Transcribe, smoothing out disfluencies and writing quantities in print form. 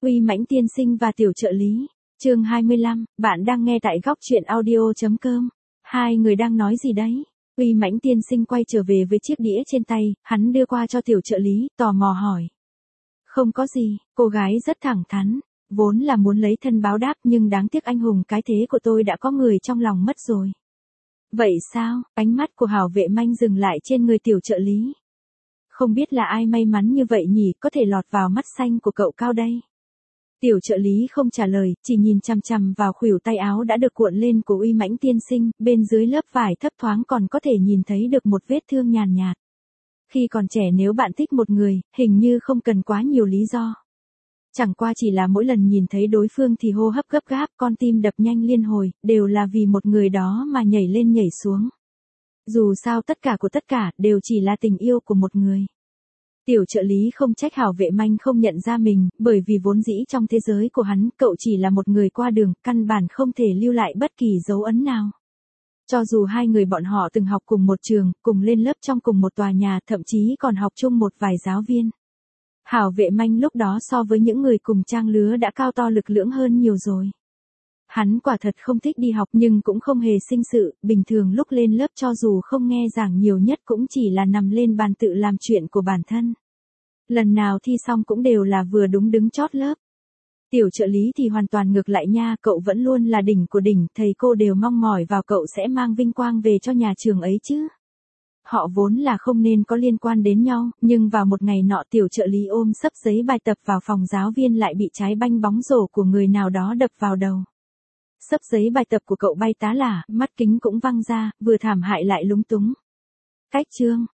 Uy Mãnh tiên sinh và tiểu trợ lý. Chương 25, bạn đang nghe tại góc truyện audio.com. Hai người đang nói gì đấy? Uy Mãnh tiên sinh quay trở về với chiếc đĩa trên tay, hắn đưa qua cho tiểu trợ lý, tò mò hỏi. Không có gì, cô gái rất thẳng thắn, vốn là muốn lấy thân báo đáp nhưng đáng tiếc anh hùng cái thế của tôi đã có người trong lòng mất rồi. Vậy sao? Ánh mắt của Hảo Vệ Manh dừng lại trên người tiểu trợ lý. Không biết là ai may mắn như vậy nhỉ, có thể lọt vào mắt xanh của cậu Cao đây. Tiểu trợ lý không trả lời, chỉ nhìn chằm chằm vào khuỷu tay áo đã được cuộn lên của Uy Mãnh tiên sinh, bên dưới lớp vải thấp thoáng còn có thể nhìn thấy được một vết thương nhàn nhạt. Khi còn trẻ nếu bạn thích một người, hình như không cần quá nhiều lý do. Chẳng qua chỉ là mỗi lần nhìn thấy đối phương thì hô hấp gấp gáp, con tim đập nhanh liên hồi, đều là vì một người đó mà nhảy lên nhảy xuống. Dù sao tất cả của tất cả đều chỉ là tình yêu của một người. Tiểu trợ lý không trách Hảo Vệ Manh không nhận ra mình, bởi vì vốn dĩ trong thế giới của hắn, cậu chỉ là một người qua đường, căn bản không thể lưu lại bất kỳ dấu ấn nào. Cho dù hai người bọn họ từng học cùng một trường, cùng lên lớp trong cùng một tòa nhà, thậm chí còn học chung một vài giáo viên. Hảo Vệ Manh lúc đó so với những người cùng trang lứa đã cao to lực lưỡng hơn nhiều rồi. Hắn quả thật không thích đi học nhưng cũng không hề sinh sự, bình thường lúc lên lớp cho dù không nghe giảng nhiều nhất cũng chỉ là nằm lên bàn tự làm chuyện của bản thân. Lần nào thi xong cũng đều là vừa đúng đứng chót lớp. Tiểu trợ lý thì hoàn toàn ngược lại nha, cậu vẫn luôn là đỉnh của đỉnh, thầy cô đều mong mỏi vào cậu sẽ mang vinh quang về cho nhà trường ấy chứ. Họ vốn là không nên có liên quan đến nhau, nhưng vào một ngày nọ tiểu trợ lý ôm xấp giấy bài tập vào phòng giáo viên lại bị trái banh bóng rổ của người nào đó đập vào đầu. Xấp giấy bài tập của cậu bay tá lả, mắt kính cũng văng ra, vừa thảm hại lại lúng túng. Cách chương,